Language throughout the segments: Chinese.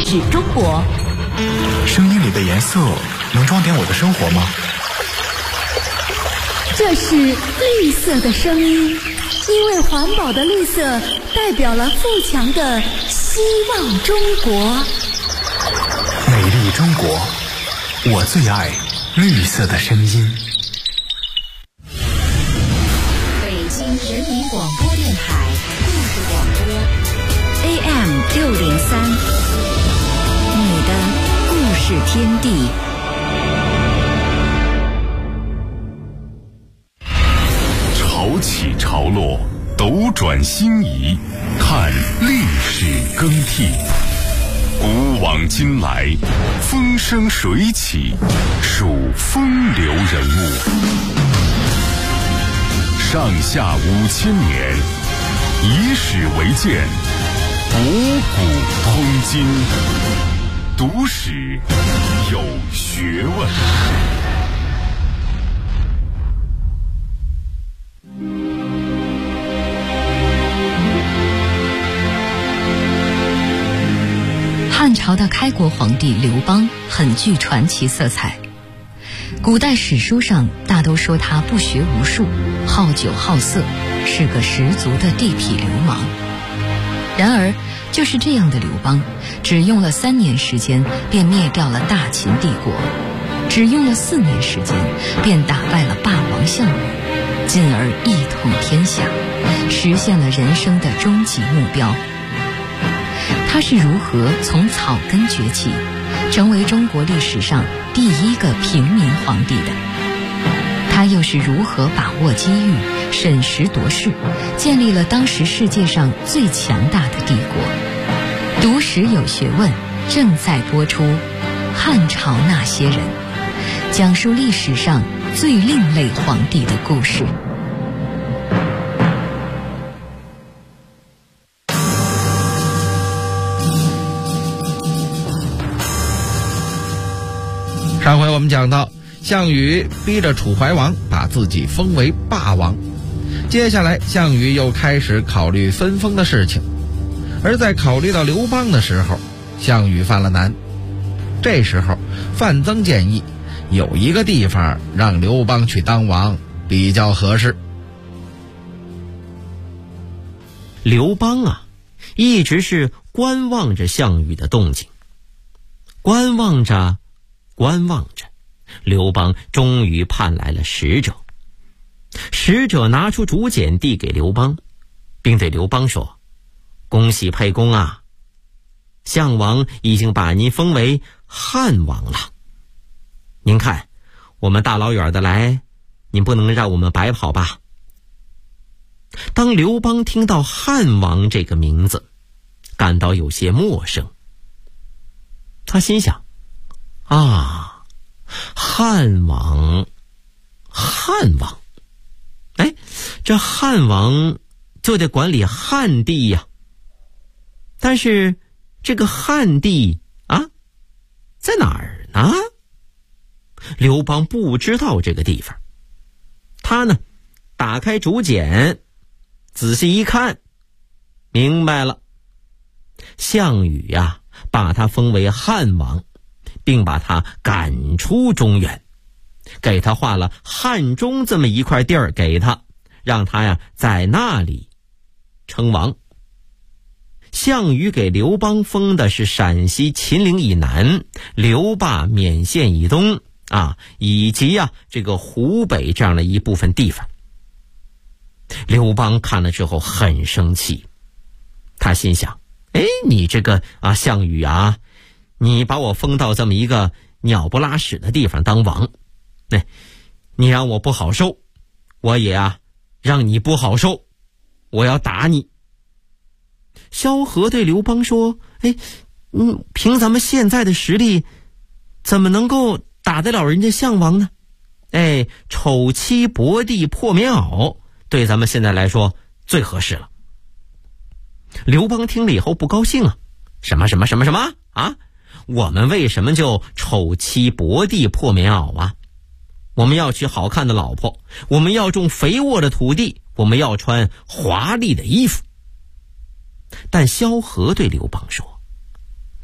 指中国。 声音里的颜色能装点我的生活吗？ 这是绿色的声音，因为环保的绿色代表了富强的希望中国。 美丽中国，我最爱绿色的声音。 北京人民广播电台故事广播 AM603，你的故事天地。 潮起潮落，斗转星移，看历史更替。古往今来，风生水起，数风流人物。上下5000年，以史为鉴，博古通今。读史有学问。 汉朝的开国皇帝刘邦很具传奇色彩，古代史书上大都说他不学无术，好酒好色，是个十足的地痞流氓。然而就是这样的刘邦，只用了3年时间便灭掉了大秦帝国，只用了4年时间便打败了霸王项羽，进而一统天下，实现了人生的终极目标。他是如何从草根崛起，成为中国历史上第一个平民皇帝的？他又是如何把握机遇，审时度势，建立了当时世界上最强大的帝国？读史有学问，正在播出《汉朝那些人》，讲述历史上最另类皇帝的故事。 上回我们讲到，项羽逼着楚怀王把自己封为霸王，接下来项羽又开始考虑分封的事情，而在考虑到刘邦的时候，项羽犯了难。这时候范增建议有一个地方让刘邦去当王比较合适。 刘邦啊，一直是观望着项羽的动静，观望着，刘邦终于派来了使者。使者拿出竹简递给刘邦，并对刘邦说：“恭喜沛公啊，项王已经把您封为汉王了。您看，我们大老远的来，您不能让我们白跑吧？”当刘邦听到汉王这个名字，感到有些陌生。他心想：啊，汉王，哎，这汉王就得管理汉地呀。但是这个汉地啊，在哪儿呢？刘邦不知道这个地方。他呢，打开竹简，仔细一看，明白了。项羽呀，把他封为汉王，并把他赶出中原，给他划了汉中这么一块地儿给他，让他呀在那里称王。项羽给刘邦封的是陕西秦岭以南、刘坝勉县以东啊，以及这个湖北这样的一部分地方。刘邦看了之后很生气，他心想：哎，你这个项羽啊，你把我封到这么一个鸟不拉屎的地方当王，你让我不好受，我也让你不好受，我要打你。萧何对刘邦说：凭咱们现在的实力，怎么能够打得了人家项王呢？丑妻薄地破棉袄，对咱们现在来说最合适了。刘邦听了以后不高兴啊，什么啊？我们为什么就丑妻薄地破棉袄啊？我们要娶好看的老婆，我们要种肥沃的土地，我们要穿华丽的衣服。但萧何对刘邦说：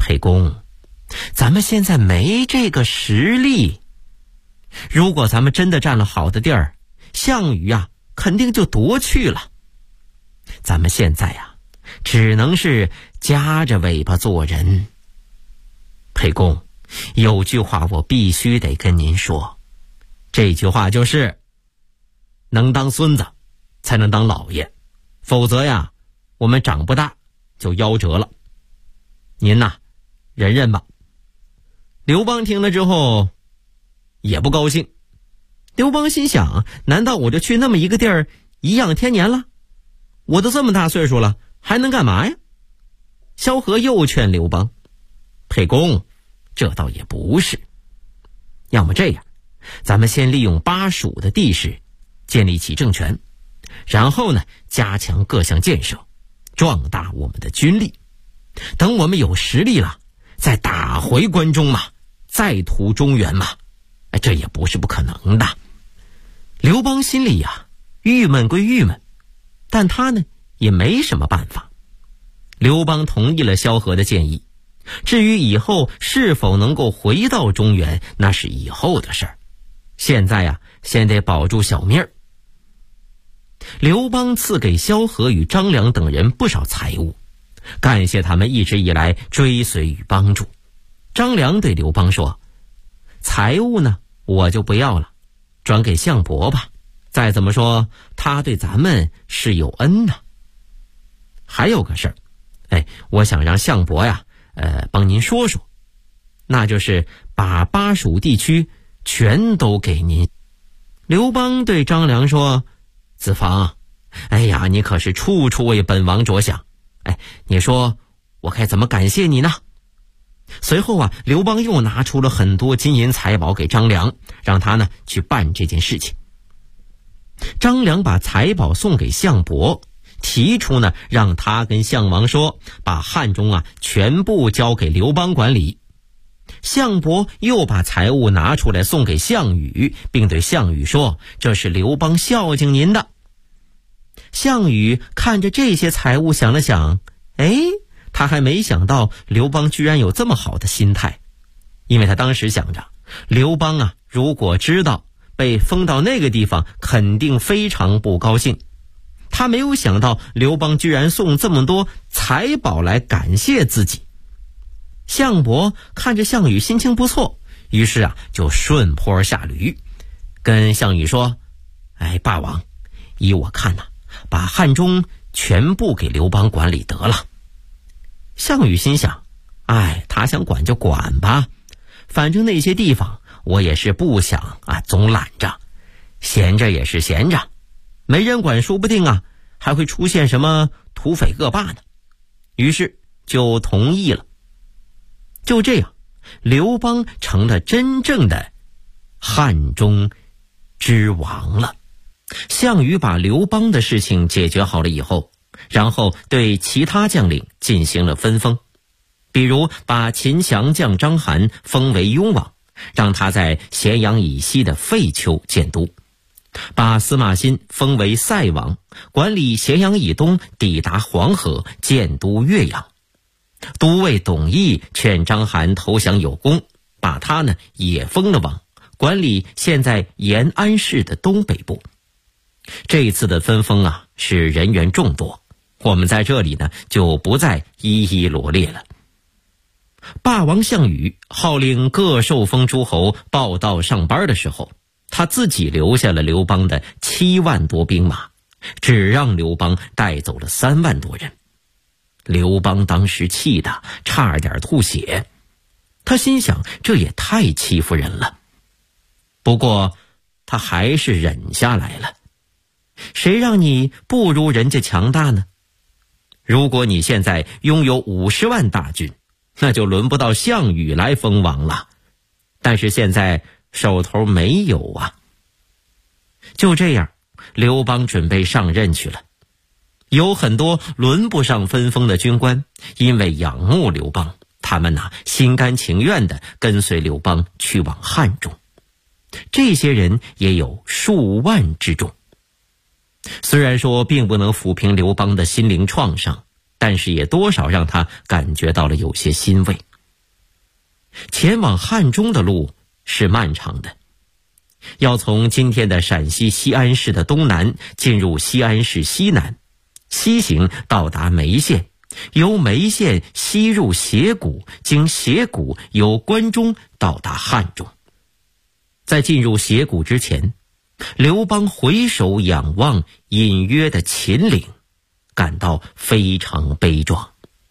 沛公，咱们现在没这个实力。如果咱们真的占了好的地儿，项羽啊肯定就夺去了。咱们现在啊只能是夹着尾巴做人。沛公，有句话我必须得跟您说，这句话就是能当孙子才能当老爷，否则呀我们长不大就夭折了。您呐忍忍吧。刘邦听了之后也不高兴。刘邦心想，难道我就去那么一个地儿颐养天年了？我都这么大岁数了，还能干嘛呀？萧何又劝刘邦，沛公，这倒也不是。要么这样，咱们先利用巴蜀的地势建立起政权，然后呢加强各项建设，壮大我们的军力。等我们有实力了，再打回关中嘛，再图中原嘛，这也不是不可能的。刘邦心里呀郁闷归郁闷，但他呢也没什么办法。刘邦同意了萧何的建议，至于以后是否能够回到中原，那是以后的事儿。现在呀先得保住小命儿。刘邦赐给萧何与张良等人不少财物，感谢他们一直以来追随与帮助。张良对刘邦说，财物呢我就不要了，转给项伯吧，再怎么说他对咱们是有恩呢。还有个事儿，我想让项伯呀帮您说说，那就是把巴蜀地区全都给您。刘邦对张良说，子房，你可是处处为本王着想，你说我该怎么感谢你呢？随后啊，刘邦又拿出了很多金银财宝给张良，让他呢去办这件事情。张良把财宝送给项伯，提出呢让他跟项王说，把汉中啊全部交给刘邦管理。项伯又把财物拿出来送给项羽，并对项羽说，这是刘邦孝敬您的。项羽看着这些财物想了想，他还没想到刘邦居然有这么好的心态，因为他当时想着，刘邦啊如果知道被封到那个地方，肯定非常不高兴。他没有想到刘邦居然送这么多财宝来感谢自己。项伯看着项羽心情不错，于是啊就顺坡下驴，跟项羽说，霸王，依我看呐，把汉中全部给刘邦管理得了。项羽心想，他想管就管吧，反正那些地方我也是不想总揽着，闲着也是闲着，没人管说不定还会出现什么土匪恶霸呢。于是就同意了。就这样，刘邦成了真正的汉中之王了。项羽把刘邦的事情解决好了以后，然后对其他将领进行了分封，比如把秦降将章邯封为雍王，让他在咸阳以西的废丘建都；把司马欣封为塞王，管理咸阳以东抵达黄河，建都岳阳；都尉董翳劝章邯投降有功，把他呢也封了王，管理现在延安市的东北部。这次的分封是人员众多，我们在这里呢就不再一一罗列了。霸王项羽号令各受封诸侯报到上班的时候，他自己留下了刘邦的7万多兵马，只让刘邦带走了3万多人。刘邦当时气得差点吐血，他心想这也太欺负人了。不过他还是忍下来了。谁让你不如人家强大呢？如果你现在拥有50万大军，那就轮不到项羽来封王了。但是现在手头没有啊。就这样，刘邦准备上任去了。有很多轮不上分封的军官，因为仰慕刘邦，他们心甘情愿地跟随刘邦去往汉中。这些人也有数万之众。虽然说并不能抚平刘邦的心灵创伤，但是也多少让他感觉到了有些欣慰。 前往汉中的路是漫长的，要从今天的陕西西安市的东南进入西安市西南，西行到达眉县，由眉县西入斜谷，经斜谷由关中到达汉中。在进入斜谷之前，刘邦回首仰望隐约的秦岭，感到非常悲壮。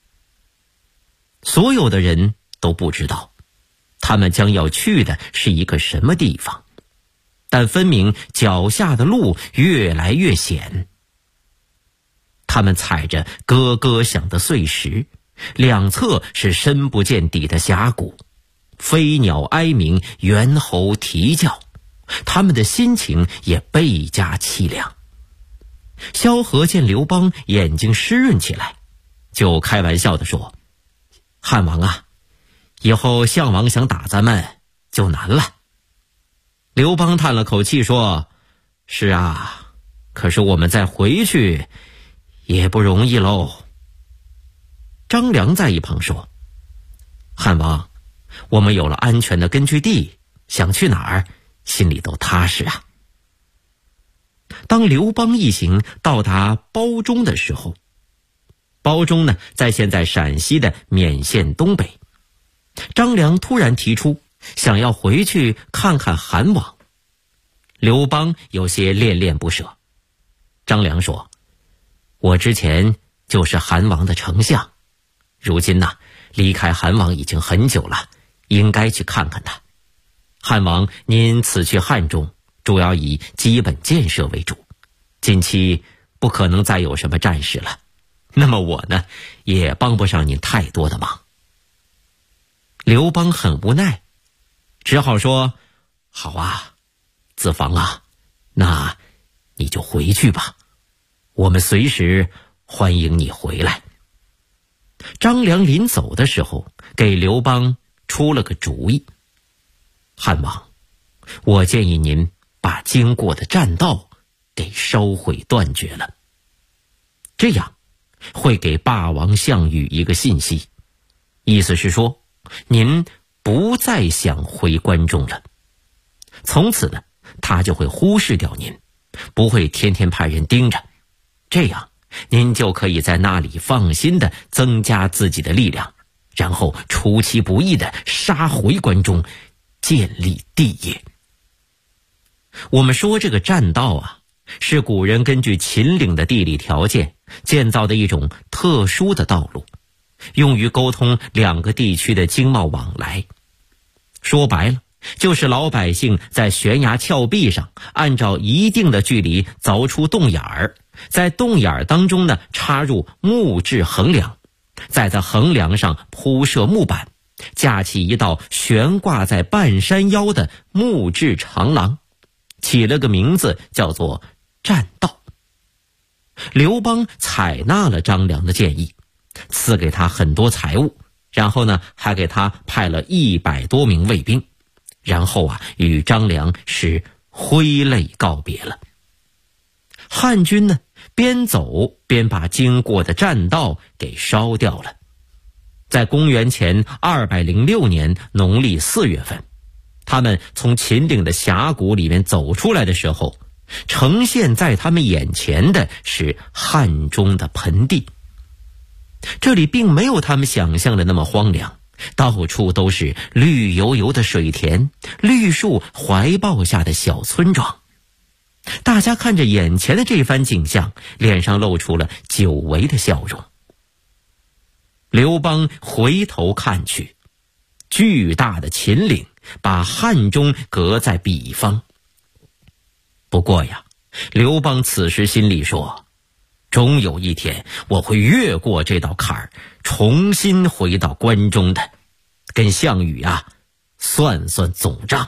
所有的人都不知道他们将要去的是一个什么地方，但分明脚下的路越来越险。他们踩着咯咯响的碎石，两侧是深不见底的峡谷，飞鸟哀鸣，猿猴啼叫，他们的心情也倍加凄凉。萧何见刘邦眼睛湿润起来，就开玩笑地说：汉王啊，以后项王想打咱们就难了。刘邦叹了口气说：是啊，可是我们再回去也不容易喽。张良在一旁说：汉王，我们有了安全的根据地，想去哪儿心里都踏实啊。当刘邦一行到达褒中的时候，褒中呢在现在陕西的勉县东北，张良突然提出想要回去看看韩王。刘邦有些恋恋不舍。张良说：我之前就是韩王的丞相，如今呢离开韩王已经很久了，应该去看看他。汉王您此去汉中主要以基本建设为主，近期不可能再有什么战事了，那么我呢也帮不上您太多的忙。刘邦很无奈，只好说：好啊，子房啊，那你就回去吧，我们随时欢迎你回来。张良临走的时候给刘邦出了个主意：汉王，我建议您把经过的栈道给烧毁断绝了，这样会给霸王项羽一个信息，意思是说您不再想回关中了，从此呢他就会忽视掉您，不会天天派人盯着，这样您就可以在那里放心的增加自己的力量，然后出其不意的杀回关中，建立帝业。我们说这个栈道啊，是古人根据秦岭的地理条件建造的一种特殊的道路，用于沟通两个地区的经贸往来。说白了，就是老百姓在悬崖峭壁上按照一定的距离凿出洞眼儿，在洞眼儿当中呢插入木质横梁，再在横梁上铺设木板，架起一道悬挂在半山腰的木质长廊，起了个名字叫做栈道。刘邦采纳了张良的建议，赐给他很多财物，然后呢还给他派了100多名卫兵，然后与张良是挥泪告别了。汉军呢边走边把经过的栈道给烧掉了。在公元前206年农历4月份，他们从秦岭的峡谷里面走出来的时候，呈现在他们眼前的是汉中的盆地。这里并没有他们想象的那么荒凉，到处都是绿油油的水田，绿树怀抱下的小村庄。大家看着眼前的这番景象，脸上露出了久违的笑容。刘邦回头看去，巨大的秦岭把汉中隔在彼方。不过呀，刘邦此时心里说，终有一天我会越过这道坎儿，重新回到关中的，跟项羽算算总账。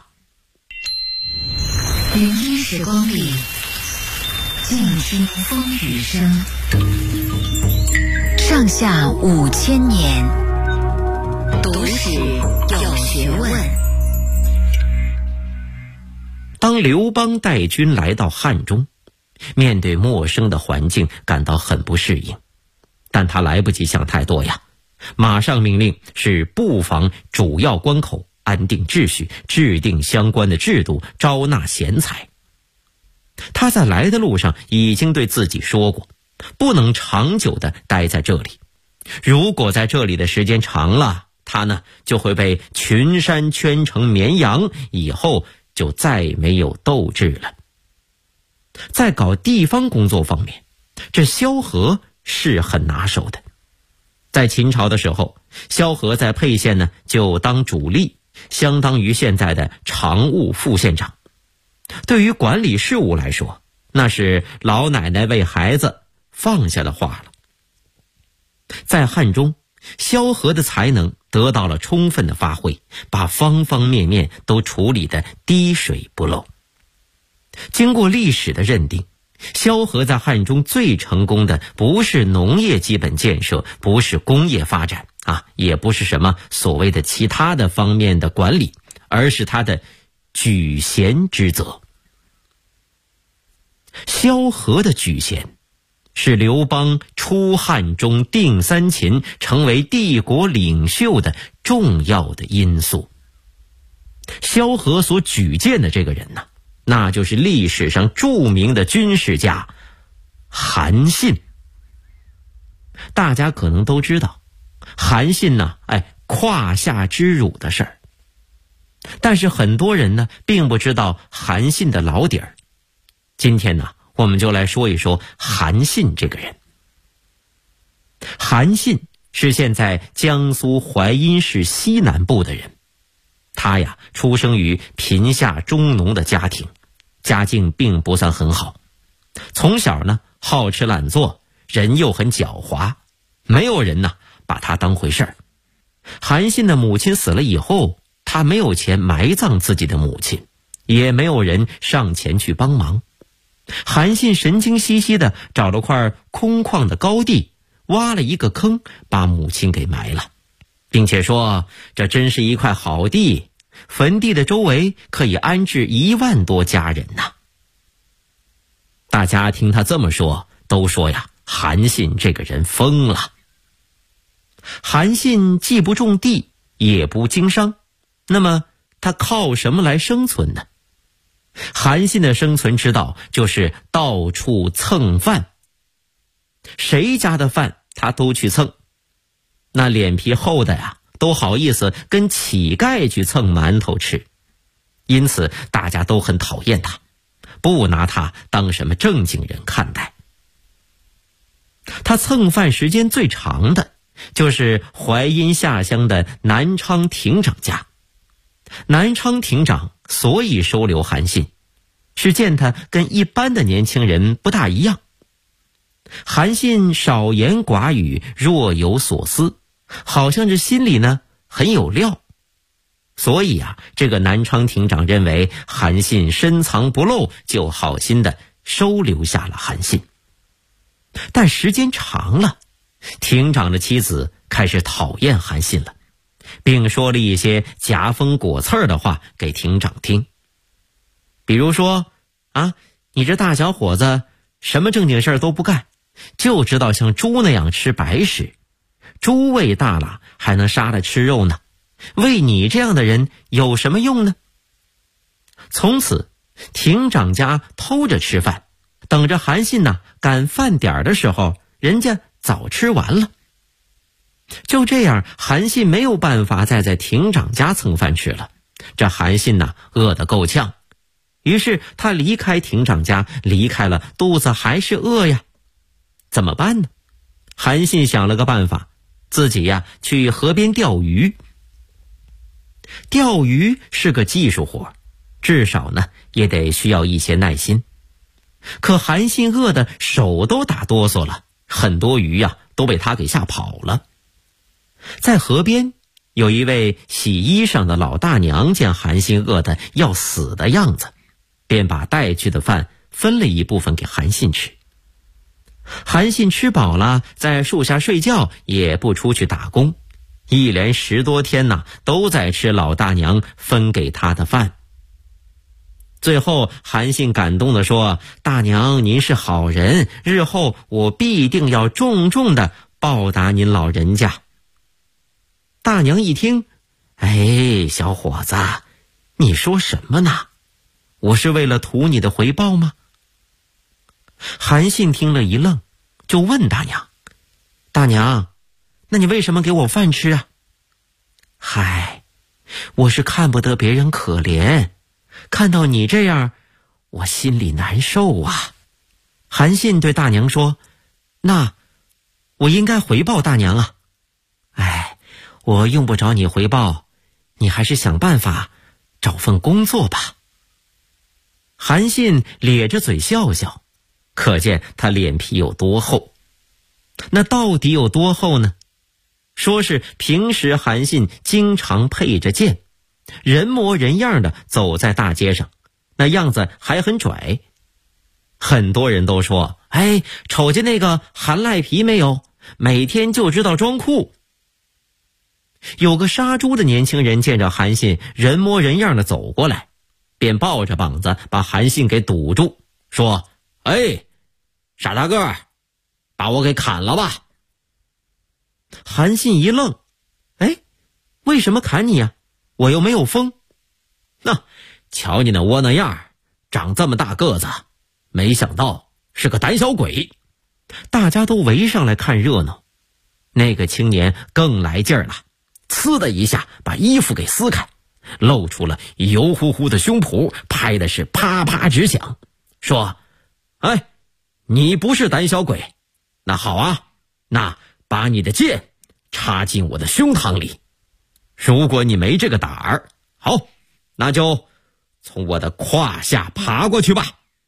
聆听时光里，静听风雨声。上下5000年，读史有学问。 当刘邦带军来到汉中，面对陌生的环境感到很不适应，但他来不及想太多呀， 马上命令是布防主要关口，安定秩序，制定相关的制度，招纳贤才。他在来的路上已经对自己说过，不能长久地待在这里，如果在这里的时间长了，他呢就会被群山圈成绵羊，以后就再没有斗志了。在搞地方工作方面，这萧何是很拿手的。在秦朝的时候，萧何在沛县呢就当主力，相当于现在的常务副县长。对于管理事务来说，那是老奶奶为孩子放下了话了。在汉中，萧何的才能得到了充分的发挥，把方方面面都处理得滴水不漏。经过历史的认定，萧何在汉中最成功的不是农业基本建设，不是工业发展也不是什么所谓的其他的方面的管理，而是他的举贤之责。萧何的举贤是刘邦出汉中定三秦，成为帝国领袖的重要的因素。萧何所举荐的这个人呢，那就是历史上著名的军事家韩信。大家可能都知道韩信呢胯下之辱的事儿，但是很多人呢并不知道韩信的老底儿。今天呢我们就来说一说韩信这个人。韩信是现在江苏淮阴市西南部的人，他呀出生于贫下中农的家庭，家境并不算很好。从小呢好吃懒做，人又很狡猾，没有人呢把他当回事儿。韩信的母亲死了以后，他没有钱埋葬自己的母亲，也没有人上前去帮忙。韩信神经兮兮地找了块空旷的高地，挖了一个坑，把母亲给埋了，并且说这真是一块好地，坟地的周围可以安置1万多家人呐。大家听他这么说，都说呀，韩信这个人疯了。韩信既不种地，也不经商，那么他靠什么来生存呢？韩信的生存之道就是到处蹭饭，谁家的饭他都去蹭，那脸皮厚的呀，都好意思跟乞丐去蹭馒头吃，因此大家都很讨厌他，不拿他当什么正经人看待。他蹭饭时间最长的就是淮阴下乡的南昌亭长家。南昌亭长所以收留韩信，是见他跟一般的年轻人不大一样。韩信少言寡语，若有所思，好像这心里呢很有料，所以这个南昌亭长认为韩信深藏不露，就好心的收留下了韩信。但时间长了，亭长的妻子开始讨厌韩信了，并说了一些夹风裹刺的话给亭长听。比如说你这大小伙子什么正经事儿都不干，就知道像猪那样吃白食，猪胃大了还能杀了吃肉呢，为你这样的人有什么用呢？从此亭长家偷着吃饭，等着韩信赶饭点的时候，人家早吃完了。就这样，韩信没有办法再在亭长家蹭饭吃了。这韩信饿得够呛，于是他离开亭长家，离开了，肚子还是饿呀。怎么办呢？韩信想了个办法，自己去河边钓鱼。钓鱼是个技术活，至少也得需要一些耐心。可韩信饿得手都打哆嗦了，很多鱼都被他给吓跑了。在河边有一位洗衣裳的老大娘，见韩信饿得要死的样子，便把带去的饭分了一部分给韩信吃。韩信吃饱了，在树下睡觉，也不出去打工，一连10多天都在吃老大娘分给他的饭。最后韩信感动地说，大娘您是好人，日后我必定要重重的报答您老人家。 大娘一听，哎，小伙子，你说什么呢？我是为了图你的回报吗？韩信听了一愣，就问大娘，大娘，那你为什么给我饭吃啊？嗨，我是看不得别人可怜，看到你这样，我心里难受啊。韩信对大娘说，那我应该回报大娘啊。哎，我用不着你回报，你还是想办法找份工作吧。韩信咧着嘴笑笑，可见他脸皮有多厚。那到底有多厚呢？说是平时韩信经常配着剑，人模人样的走在大街上，那样子还很拽。很多人都说，哎，瞅见那个韩赖皮没有？每天就知道装酷。有个杀猪的年轻人见着韩信人模人样的走过来，便抱着膀子把韩信给堵住，说，哎，傻大个，把我给砍了吧。韩信一愣，哎，为什么砍你呀？我又没有疯。瞧你那窝囊样，长这么大个子，没想到是个胆小鬼。大家都围上来看热闹。那个青年更来劲儿了，呲的一下把衣服给撕开，露出了油乎乎的胸脯，拍的是啪啪直响，说，哎，你不是胆小鬼，那好啊，那把你的剑插进我的胸膛里。如果你没这个胆儿，好，那就从我的胯下爬过去吧。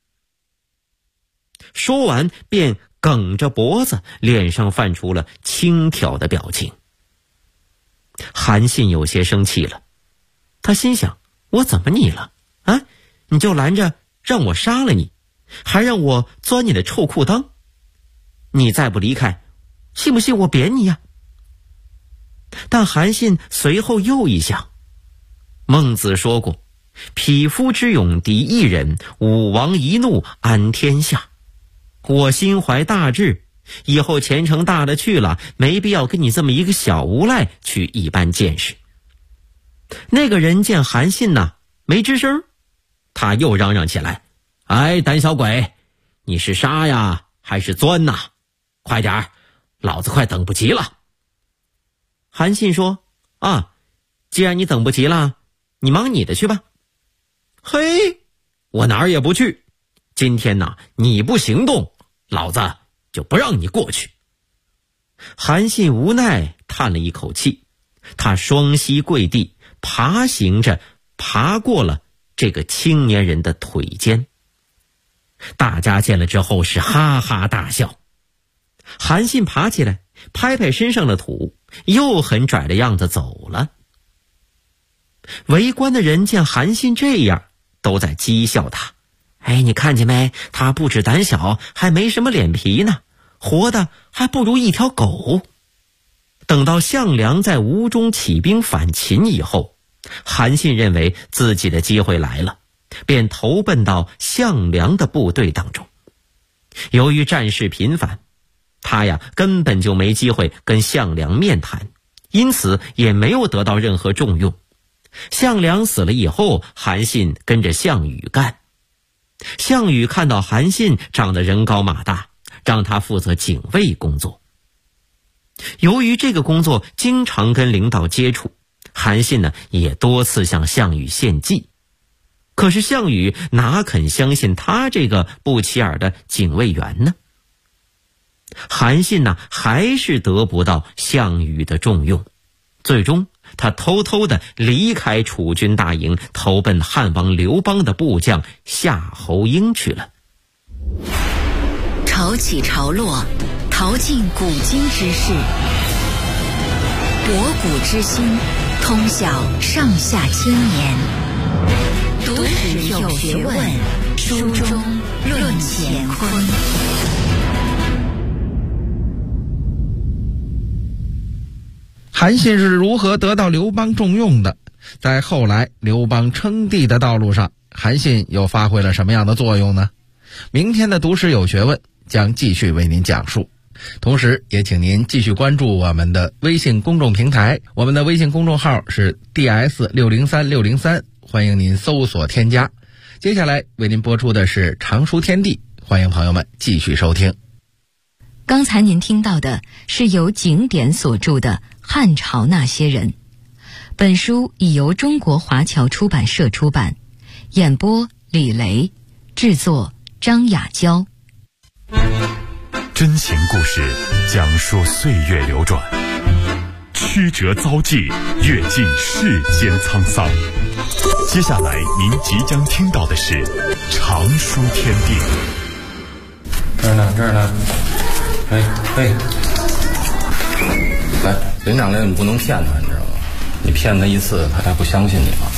说完便梗着脖子，脸上泛出了轻佻的表情。韩信有些生气了，他心想，我怎么你了啊？你就拦着让我杀了你，还让我钻你的臭裤裆，你再不离开，信不信我扁你呀？但韩信随后又一想，孟子说过，匹夫之勇敌一人，武王一怒安天下。我心怀大志，以后前程大了去了，没必要跟你这么一个小无赖去一般见识。那个人见韩信没吱声，他又嚷嚷起来，哎，胆小鬼，你是杀呀还是钻呐？快点儿，老子快等不及了。韩信说，啊，既然你等不及了，你忙你的去吧。嘿，我哪儿也不去，今天你不行动，老子就不让你过去。韩信无奈叹了一口气，他双膝跪地，爬行着爬过了这个青年人的腿间。大家见了之后是哈哈大笑。韩信爬起来，拍拍身上的土，又很拽的样子走了。围观的人见韩信这样，都在讥笑他，哎，你看见没？他不止胆小，还没什么脸皮呢，活的还不如一条狗。等到项梁在吴中起兵反秦以后，韩信认为自己的机会来了，便投奔到项梁的部队当中。由于战事频繁，他根本就没机会跟项梁面谈，因此也没有得到任何重用。项梁死了以后，韩信跟着项羽干。项羽看到韩信长得人高马大，让他负责警卫工作。由于这个工作经常跟领导接触，韩信也多次向项羽献计。可是项羽哪肯相信他这个不起眼的警卫员呢？韩信还是得不到项羽的重用，最终他偷偷地离开楚军大营，投奔汉王刘邦的部将夏侯婴去了。 潮起潮落，淘尽古今之事，博古之今，通晓上下千年。读史有学问，书中论乾坤。 韩信是如何得到刘邦重用的？在后来刘邦称帝的道路上，韩信又发挥了什么样的作用呢？明天的读史有学问将继续为您讲述。 同时也请您继续关注我们的微信公众平台，我们的微信公众号是 DS630603，欢迎您搜索添加。接下来为您播出的是常书天地，欢迎朋友们继续收听。 刚才您听到的是由景典所著的《汉朝那些人》，本书已由中国华侨出版社出版，演播李雷，制作张雅娇。 真情故事讲述岁月流转，曲折遭际，阅尽世间沧桑。接下来您即将听到的是常书天地。 这儿呢，哎，来，领长来，你不能骗他，你知道吗？你骗他一次，他还不相信你了。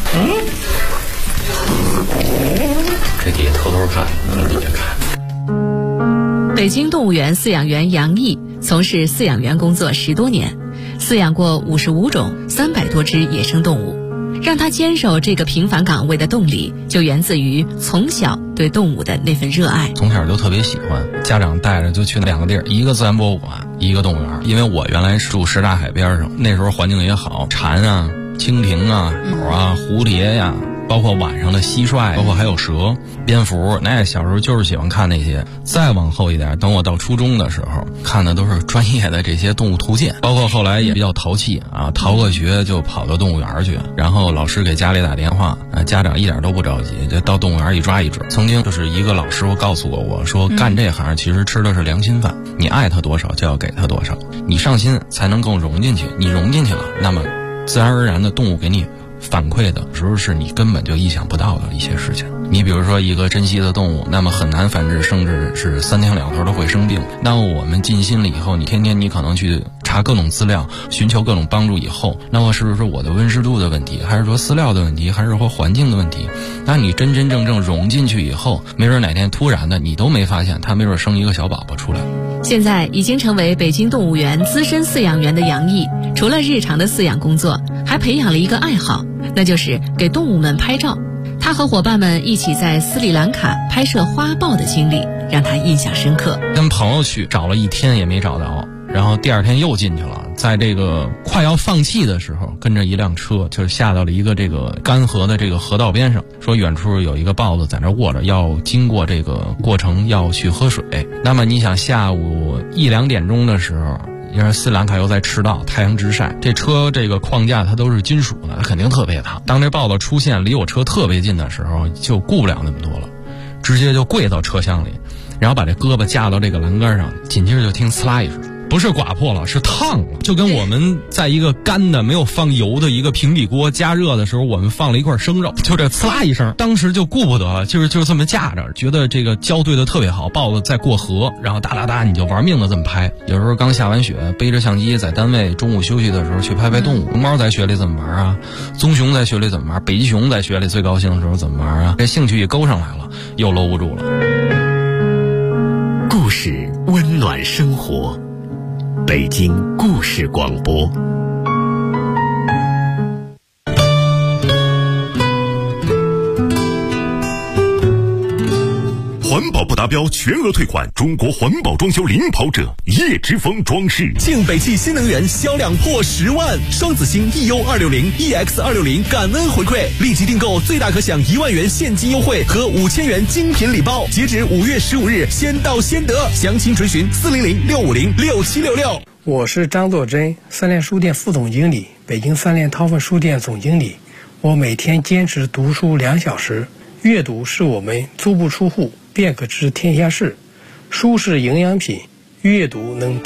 这底下偷偷看，底下看。 北京动物园饲养员杨毅从事饲养员工作10多年，饲养过55种300多只野生动物。让他坚守这个平凡岗位的动力，就源自于从小对动物的那份热爱。 从小就特别喜欢，家长带着就去2个地儿，一个自然博物馆，一个动物园。因为我原来住什刹海边上，那时候环境也好，蝉啊、蜻蜓啊、鸟啊、蝴蝶呀，包括晚上的蟋蟀，包括还有蛇、蝙蝠，那小时候就是喜欢看那些。再往后一点，等我到初中的时候，看的都是专业的这些动物图鉴，包括后来也比较淘气啊，逃个学就跑到动物园去，然后老师给家里打电话，家长一点都不着急，就到动物园一抓一只。曾经就是一个老师傅告诉过我说，干这行其实吃的是良心饭，你爱他多少就要给他多少，你上心才能更融进去，你融进去了，那么自然而然的动物给你反馈的时候是你根本就意想不到的一些事情。你比如说一个珍稀的动物，那么很难繁殖，甚至是3天2头都会生病。那么我们尽心了以后，你天天你可能去查各种资料，寻求各种帮助以后，那么是不是我的温湿度的问题，还是说饲料的问题，还是说环境的问题？那你真真正正融进去以后，没准哪天突然的你都没发现，它没准生一个小宝宝出来。 现在已经成为北京动物园资深饲养员的杨毅，除了日常的饲养工作，还培养了一个爱好，那就是给动物们拍照。他和伙伴们一起在斯里兰卡拍摄花豹的经历让他印象深刻。 跟朋友去找了1天也没找到，然后第2天又进去了，在这个快要放弃的时候，跟着一辆车就下到了一个这个干涸的这个河道边上，说远处有一个豹子在那卧着，要经过这个过程要去喝水。那么你想下午1、2点钟的时候，因为斯里兰卡又在赤道，太阳直晒，这车这个框架它都是金属的，它肯定特别烫。当这豹子出现离我车特别近的时候，就顾不了那么多了，直接就跪到车厢里，然后把这胳膊架到这个栏杆上，紧接着就听呲啦一声，不是刮破了，是烫了，就跟我们在一个干的没有放油的一个平底锅加热的时候，我们放了一块生肉，就这呲啦一声，当时就顾不得了，就是这么架着，觉得这个交对的特别好，豹子在过河，然后哒哒哒你就玩命的这么拍。有时候刚下完雪，背着相机在单位中午休息的时候去拍拍动物，龙猫在雪里怎么玩啊，棕熊在雪里怎么玩，北极熊在雪里最高兴的时候怎么玩啊，这兴趣一勾上来了，又搂不住了。 故事温暖生活，北京故事广播。 环保不达标全额退款，中国环保装修领跑者叶之峰装饰。 庆北汽新能源销量破10万，双子星 EU260、EX260 感恩回馈，立即订购最大可享1万元现金优惠和5000元精品礼包，截止5月15日，先到先得。详情垂询400-650-6766。 我是张作珍，三联书店副总经理，北京三联韬奋书店总经理。我每天坚持读书2小时，阅读是我们足不出户便可知天下事，书是营养品，阅读能